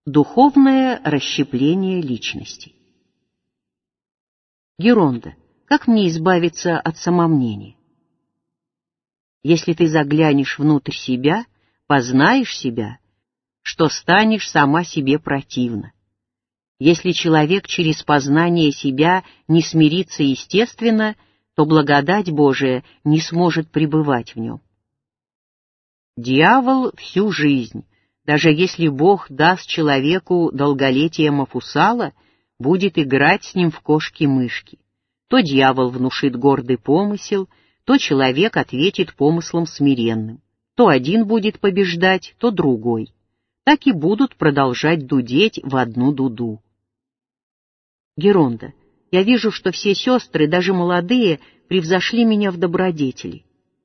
Духовное расщепление личности. Геронда, как мне избавиться от самомнения? Если ты заглянешь внутрь себя, познаешь себя, что станешь сама себе противна. Если человек через познание себя не смирится естественно, то благодать Божия не сможет пребывать в нем. Дьявол всю жизнь, даже если Бог даст человеку долголетие Мафусала, будет играть с ним в кошки-мышки. То дьявол внушит гордый помысел, то человек ответит помыслом смиренным. То один будет побеждать, то другой. Так и будут продолжать дудеть в одну дуду. Геронда, я вижу, что все сестры, даже молодые, превзошли меня в добродетели.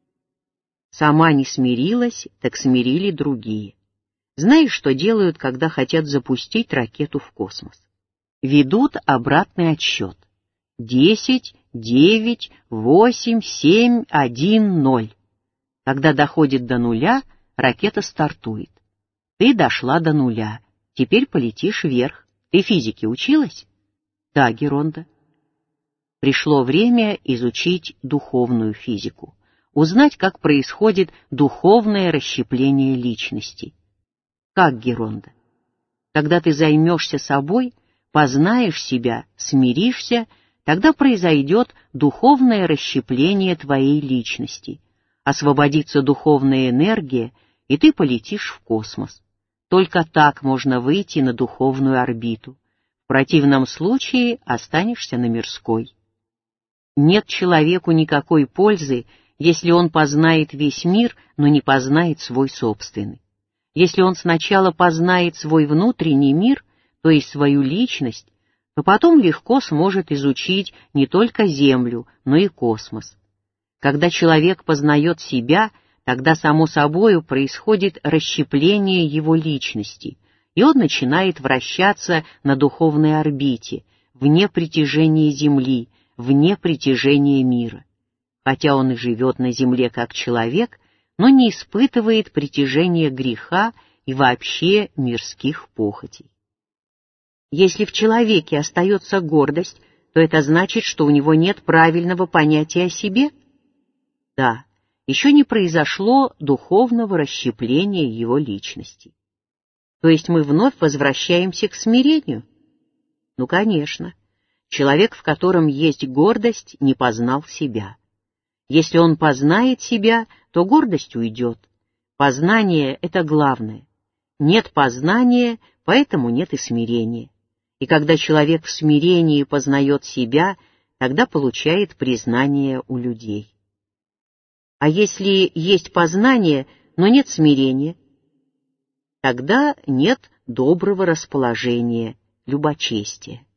Сама не смирилась, так смирили другие. Знаешь, что делают, когда хотят запустить ракету в космос? Ведут обратный отсчет. 10, 9, 8, 7, 1, 0. Когда доходит до нуля, ракета стартует. Ты дошла до нуля, теперь полетишь вверх. Ты физике училась? Да, Геронда. Пришло время изучить духовную физику, узнать, как происходит духовное расщепление личности. Как, Геронда? Когда ты займешься собой, познаешь себя, смиришься, тогда произойдет духовное расщепление твоей личности, освободится духовная энергия, и ты полетишь в космос. Только так можно выйти на духовную орбиту. В противном случае останешься на мирской. Нет человеку никакой пользы, если он познает весь мир, но не познает свой собственный. Если он сначала познает свой внутренний мир, то есть свою личность, то потом легко сможет изучить не только Землю, но и космос. Когда человек познает себя, тогда само собою происходит расщепление его личности, и он начинает вращаться на духовной орбите, вне притяжения Земли, вне притяжения мира. Хотя он и живет на Земле как человек, но не испытывает притяжения греха и вообще мирских похотей. Если в человеке остается гордость, то это значит, что у него нет правильного понятия о себе? Да, еще не произошло духовного расщепления его личности. То есть мы вновь возвращаемся к смирению? Ну, конечно. Человек, в котором есть гордость, не познал себя. Если он познает себя, то гордость уйдет. Познание — это главное. Нет познания, поэтому нет и смирения. И когда человек в смирении познает себя, тогда получает признание у людей. А если есть познание, но нет смирения, тогда нет доброго расположения, любочестия.